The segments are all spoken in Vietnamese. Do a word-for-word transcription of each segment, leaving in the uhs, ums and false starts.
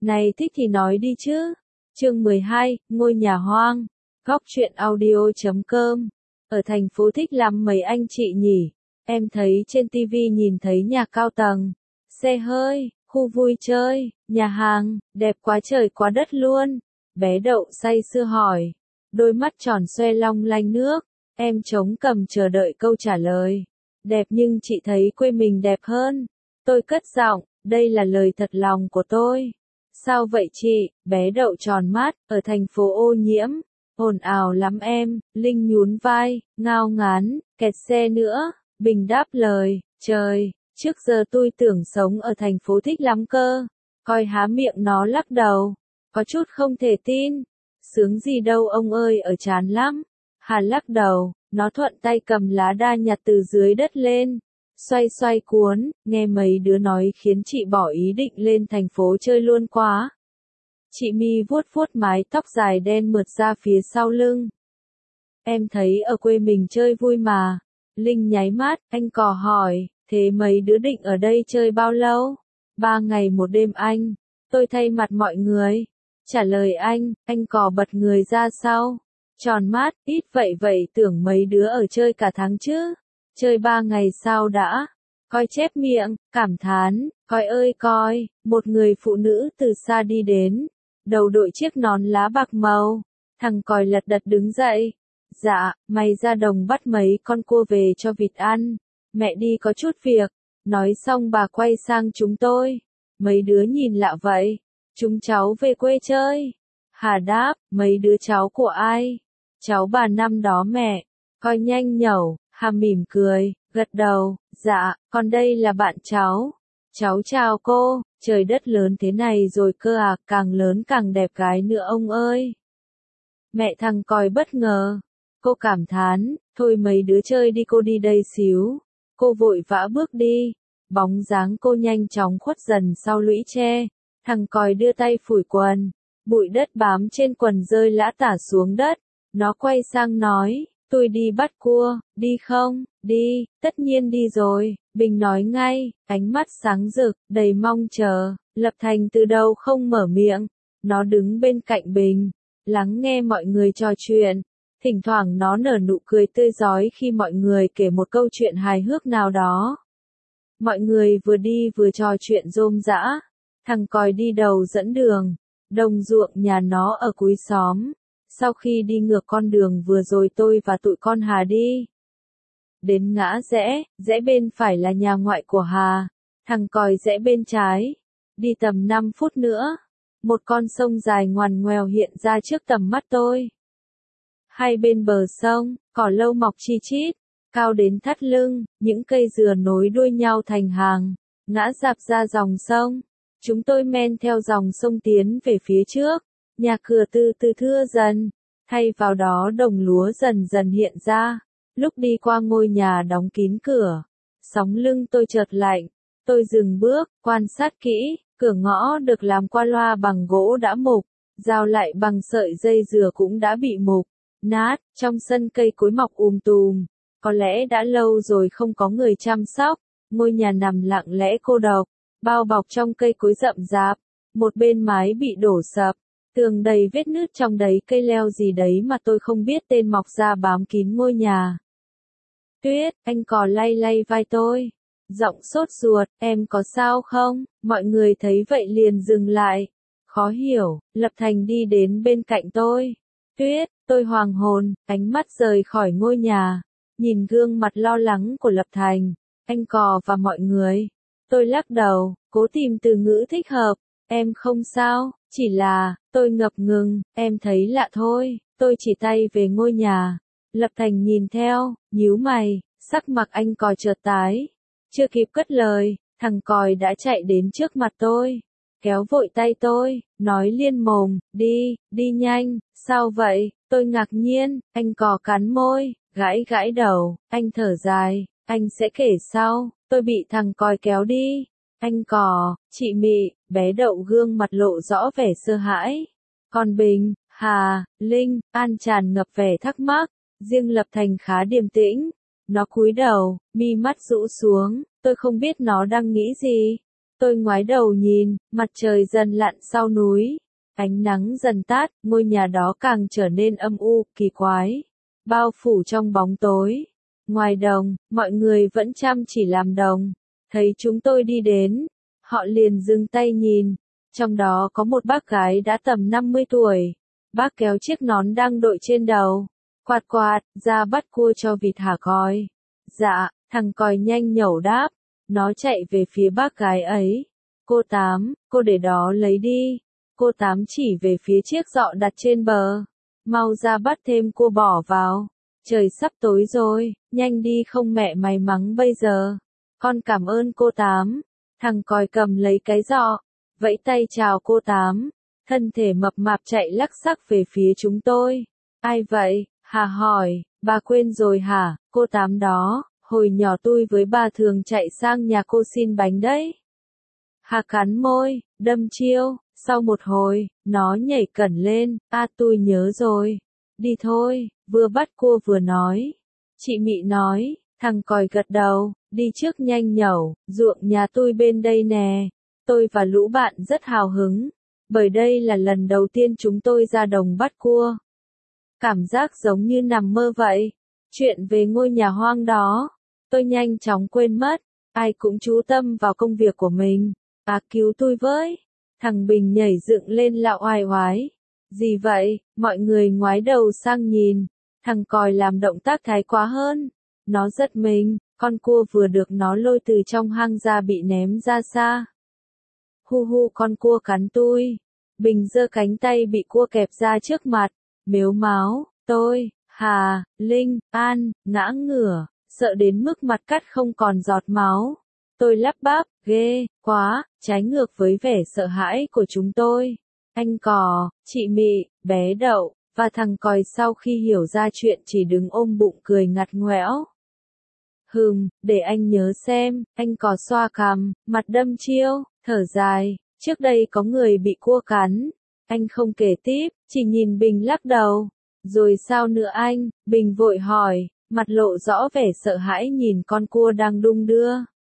Này thích thì nói đi chứ. Chương mười hai, ngôi nhà hoang. Góc truyện audio chấm com. Ở thành phố thích lắm mấy anh chị nhỉ? Em thấy trên tivi nhìn thấy nhà cao tầng, xe hơi, khu vui chơi, nhà hàng, đẹp quá trời quá đất luôn. Bé Đậu say sưa hỏi. Đôi mắt tròn xoe long lanh nước. Em chống cằm chờ đợi câu trả lời. Đẹp nhưng chị thấy quê mình đẹp hơn. Tôi cất giọng, đây là lời thật lòng của tôi. Sao vậy chị? Bé Đậu tròn mắt, ở thành phố ô nhiễm, ồn ào lắm em. Linh nhún vai, ngao ngán, kẹt xe nữa. Bình đáp lời, trời, trước giờ tôi tưởng sống ở thành phố thích lắm cơ. Coi há miệng nó lắc đầu, có chút không thể tin. Sướng gì đâu ông ơi, ở chán lắm. Hà lắc đầu, nó thuận tay cầm lá đa nhặt từ dưới đất lên. Xoay xoay cuốn, nghe mấy đứa nói khiến chị bỏ ý định lên thành phố chơi luôn quá. Chị Mi vuốt vuốt mái tóc dài đen mượt ra phía sau lưng. Em thấy ở quê mình chơi vui mà. Linh nháy mắt, anh Cò hỏi, thế mấy đứa định ở đây chơi bao lâu? Ba ngày một đêm anh. Tôi thay mặt mọi người. Trả lời anh, anh Cò bật người ra sau. Tròn mắt, ít vậy vậy tưởng mấy đứa ở chơi cả tháng chứ. Chơi ba ngày sao đã? Coi chép miệng, cảm thán, coi ơi coi, một người phụ nữ từ xa đi đến. Đầu đội chiếc nón lá bạc màu. Thằng Còi lật đật đứng dậy. Dạ, mày ra đồng bắt mấy con cua về cho vịt ăn. Mẹ đi có chút việc. Nói xong bà quay sang chúng tôi. Mấy đứa nhìn lạ vậy. Chúng cháu về quê chơi. Hà đáp, mấy đứa cháu của ai? Cháu bà năm đó mẹ. Coi nhanh nhẩu, Hà mỉm cười, gật đầu, dạ, còn đây là bạn cháu. Cháu chào cô, trời đất lớn thế này rồi cơ à, càng lớn càng đẹp gái nữa ông ơi. Mẹ thằng Còi bất ngờ. Cô cảm thán, thôi mấy đứa chơi đi cô đi đây xíu. Cô vội vã bước đi. Bóng dáng cô nhanh chóng khuất dần sau lũy tre. Thằng Còi đưa tay phủi quần. Bụi đất bám trên quần rơi lã tả xuống đất. Nó quay sang nói, tôi đi bắt cua, đi không? Đi, tất nhiên đi rồi. Bình nói ngay, ánh mắt sáng rực, đầy mong chờ. Lập Thành từ đầu không mở miệng. Nó đứng bên cạnh Bình, lắng nghe mọi người trò chuyện. Thỉnh thoảng nó nở nụ cười tươi rói khi mọi người kể một câu chuyện hài hước nào đó. Mọi người vừa đi vừa trò chuyện rôm rã. Thằng Còi đi đầu dẫn đường. Đồng ruộng nhà nó ở cuối xóm. Sau khi đi ngược con đường vừa rồi tôi và tụi con Hà đi. Đến ngã rẽ, rẽ bên phải là nhà ngoại của Hà. Thằng Còi rẽ bên trái. Đi tầm năm phút nữa. Một con sông dài ngoằn ngoèo hiện ra trước tầm mắt tôi. Hai bên bờ sông, cỏ lâu mọc chi chít, cao đến thắt lưng, những cây dừa nối đuôi nhau thành hàng, ngã rạp ra dòng sông. Chúng tôi men theo dòng sông tiến về phía trước, nhà cửa từ từ thưa dần, thay vào đó đồng lúa dần dần hiện ra. Lúc đi qua ngôi nhà đóng kín cửa, sóng lưng tôi chợt lạnh, tôi dừng bước, quan sát kỹ, cửa ngõ được làm qua loa bằng gỗ đã mục, rào lại bằng sợi dây dừa cũng đã bị mục. Nát, trong sân cây cối mọc um tùm, có lẽ đã lâu rồi không có người chăm sóc, ngôi nhà nằm lặng lẽ cô độc, bao bọc trong cây cối rậm rạp, một bên mái bị đổ sập, tường đầy vết nứt, trong đấy cây leo gì đấy mà tôi không biết tên mọc ra bám kín ngôi nhà. Tuyết, anh Cò lay lay vai tôi, giọng sốt ruột, em có sao không? Mọi người thấy vậy liền dừng lại, khó hiểu. Lập Thành đi đến bên cạnh tôi. Tuyết, tôi hoàng hồn, ánh mắt rời khỏi ngôi nhà, nhìn gương mặt lo lắng của Lập Thành, anh Cò và mọi người. Tôi lắc đầu, cố tìm từ ngữ thích hợp, em không sao, chỉ là, tôi ngập ngừng, em thấy lạ thôi, tôi chỉ tay về ngôi nhà. Lập Thành nhìn theo, nhíu mày, sắc mặt anh Cò chợt tái. Chưa kịp cất lời, thằng Còi đã chạy đến trước mặt tôi. Kéo vội tay tôi, nói liên mồm, đi, đi nhanh, sao vậy? Tôi ngạc nhiên, anh Cò cắn môi, gãi gãi đầu, anh thở dài, anh sẽ kể sau, tôi bị thằng Còi kéo đi. Anh Cò, chị Mị, bé Đậu gương mặt lộ rõ vẻ sợ hãi. Còn Bình, Hà, Linh, An tràn ngập vẻ thắc mắc, riêng Lập Thành khá điềm tĩnh. Nó cúi đầu, mi mắt rũ xuống, tôi không biết nó đang nghĩ gì. Tôi ngoái đầu nhìn, mặt trời dần lặn sau núi. Ánh nắng dần tát, ngôi nhà đó càng trở nên âm u, kỳ quái. Bao phủ trong bóng tối. Ngoài đồng, mọi người vẫn chăm chỉ làm đồng. Thấy chúng tôi đi đến, họ liền dừng tay nhìn. Trong đó có một bác gái đã tầm năm mươi tuổi. Bác kéo chiếc nón đang đội trên đầu. Quạt quạt, ra bắt cua cho vịt hả còi. Dạ, thằng còi nhanh nhẩu đáp. Nó chạy về phía bác gái ấy. Cô Tám, cô để đó lấy đi. Cô Tám chỉ về phía chiếc giọ đặt trên bờ. Mau ra bắt thêm cua bỏ vào. Trời sắp tối rồi, nhanh đi không mẹ mày mắng bây giờ. Con cảm ơn cô Tám. Thằng còi cầm lấy cái giọ, vẫy tay chào cô Tám. Thân thể mập mạp chạy lắc xắc về phía chúng tôi. Ai vậy? Hà hỏi, bà quên rồi hả? Cô Tám đó, hồi nhỏ tôi với bà thường chạy sang nhà cô xin bánh đấy. Hà cắn môi, đâm chiêu. Sau một hồi, nó nhảy cẩn lên. À tôi nhớ rồi. Đi thôi, vừa bắt cua vừa nói. Chị Mị nói, thằng còi gật đầu, đi trước nhanh nhẩu, ruộng nhà tôi bên đây nè. Tôi và lũ bạn rất hào hứng, bởi đây là lần đầu tiên chúng tôi ra đồng bắt cua. Cảm giác giống như nằm mơ vậy. Chuyện về ngôi nhà hoang đó, tôi nhanh chóng quên mất, ai cũng chú tâm vào công việc của mình. À cứu tôi với. Thằng Bình nhảy dựng lên lạo oai oái. Gì vậy? Mọi người ngoái đầu sang nhìn. Thằng còi làm động tác thái quá hơn. Nó giật mình, con cua vừa được nó lôi từ trong hang ra bị ném ra xa. Hu hu con cua cắn tôi. Bình giơ cánh tay bị cua kẹp ra trước mặt. Mếu máo, tôi, Hà, Linh, An, ngã ngửa, sợ đến mức mặt cắt không còn giọt máu. Tôi lắp bắp, ghê, quá, trái ngược với vẻ sợ hãi của chúng tôi. Anh Cò, chị Mị, bé Đậu, và thằng còi sau khi hiểu ra chuyện chỉ đứng ôm bụng cười ngặt ngoẽo. Hừm, để anh nhớ xem, anh Cò xoa cằm, mặt đâm chiêu, thở dài, trước đây có người bị cua cắn. Anh không kể tiếp, chỉ nhìn Bình lắc đầu. Rồi sao nữa anh? Bình vội hỏi, mặt lộ rõ vẻ sợ hãi nhìn con cua đang đung đưa.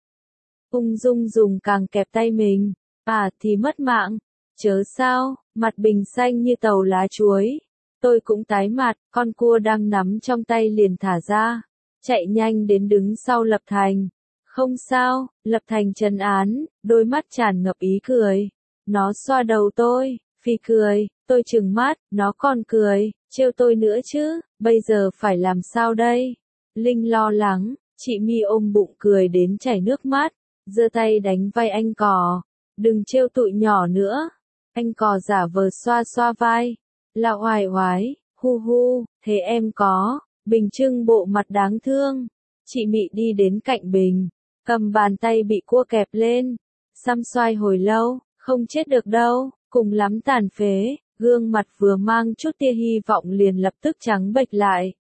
Ung dung dùng càng kẹp tay mình. À thì mất mạng. Chớ sao, mặt Bình xanh như tàu lá chuối. Tôi cũng tái mặt, con cua đang nắm trong tay liền thả ra. Chạy nhanh đến đứng sau Lập Thành. Không sao, Lập Thành trấn án, đôi mắt tràn ngập ý cười. Nó xoa đầu tôi, phì cười, tôi trừng mắt, nó còn cười, trêu tôi nữa chứ, bây giờ phải làm sao đây? Linh lo lắng, chị My ôm bụng cười đến chảy nước mắt, giơ tay đánh vai anh Cò. Đừng trêu tụi nhỏ nữa. Anh Cò giả vờ xoa xoa vai. Là oai oái, hu hu, thế em có. Bình trưng bộ mặt đáng thương. Chị Mị đi đến cạnh Bình, cầm bàn tay bị cua kẹp lên. Xăm xoay hồi lâu, không chết được đâu, cùng lắm tàn phế. Gương mặt vừa mang chút tia hy vọng liền lập tức trắng bệch lại.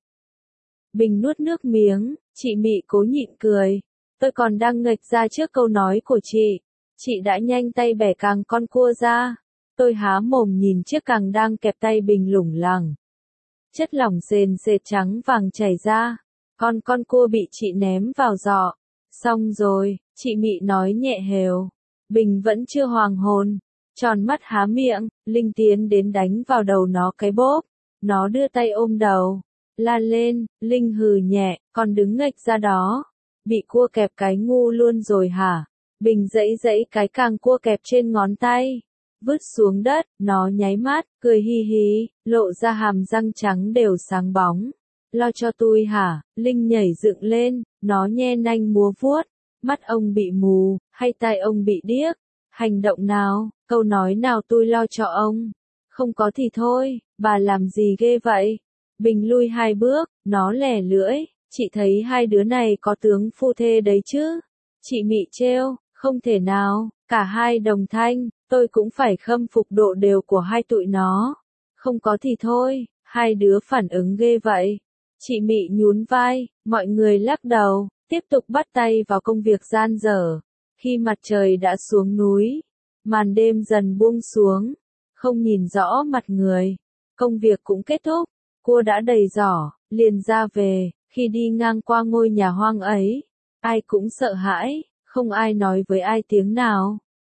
Bình nuốt nước miếng, chị Mị cố nhịn cười. Tôi còn đang nghệch ra trước câu nói của chị. Chị đã nhanh tay bẻ càng con cua ra. Tôi há mồm nhìn chiếc càng đang kẹp tay Bình lủng lẳng. Chất lỏng sền sệt trắng vàng chảy ra. Con con cua bị chị ném vào giọ. Xong rồi, chị Mị nói nhẹ hều. Bình vẫn chưa hoàng hồn. Tròn mắt há miệng, Linh tiến đến đánh vào đầu nó cái bốp. Nó đưa tay ôm đầu. La lên, Linh hừ nhẹ, còn đứng nghệch ra đó. Bị cua kẹp cái ngu luôn rồi hả? Bình dãy dãy cái càng cua kẹp trên ngón tay. Vứt xuống đất, nó nháy mắt, cười hi hi, lộ ra hàm răng trắng đều sáng bóng. Lo cho tôi hả? Linh nhảy dựng lên, nó nhe nanh múa vuốt. Mắt ông bị mù, hay tai ông bị điếc? Hành động nào, câu nói nào tôi lo cho ông? Không có thì thôi, bà làm gì ghê vậy? Bình lui hai bước, nó lẻ lưỡi, chị thấy hai đứa này có tướng phu thê đấy chứ? Chị Mị trêu, không thể nào, cả hai đồng thanh, tôi cũng phải khâm phục độ đều của hai tụi nó. Không có thì thôi, hai đứa phản ứng ghê vậy. Chị Mị nhún vai, mọi người lắc đầu, tiếp tục bắt tay vào công việc gian dở. Khi mặt trời đã xuống núi, màn đêm dần buông xuống, không nhìn rõ mặt người. Công việc cũng kết thúc, cua đã đầy giỏ, liền ra về. Khi đi ngang qua ngôi nhà hoang ấy, ai cũng sợ hãi, không ai nói với ai tiếng nào.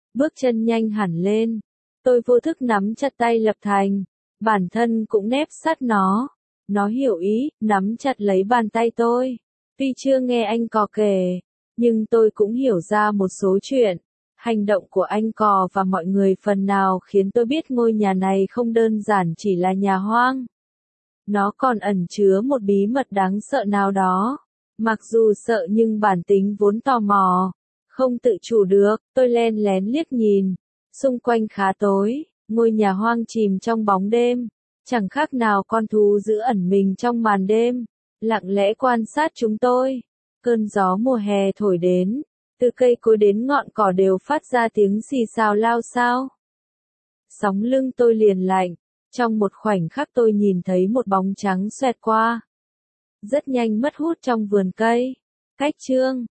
bước chân nhanh hẳn lên. Tôi vô thức nắm chặt tay Lập Thành, bản thân cũng nép sát nó. Nó hiểu ý, nắm chặt lấy bàn tay tôi. Tuy chưa nghe anh Cò kể, nhưng tôi cũng hiểu ra một số chuyện. Hành động của anh Cò và mọi người phần nào khiến tôi biết ngôi nhà này không đơn giản chỉ là nhà hoang. Nó còn ẩn chứa một bí mật đáng sợ nào đó. Mặc dù sợ nhưng bản tính vốn tò mò, không tự chủ được, tôi len lén liếc nhìn. Xung quanh khá tối, ngôi nhà hoang chìm trong bóng đêm, chẳng khác nào con thú giữ ẩn mình trong màn đêm, lặng lẽ quan sát chúng tôi. Cơn gió mùa hè thổi đến, từ cây cối đến ngọn cỏ đều phát ra tiếng xì xào lao xao. Sóng lưng tôi liền lạnh, trong một khoảnh khắc tôi nhìn thấy một bóng trắng xoẹt qua. Rất nhanh mất hút trong vườn cây. Cách chương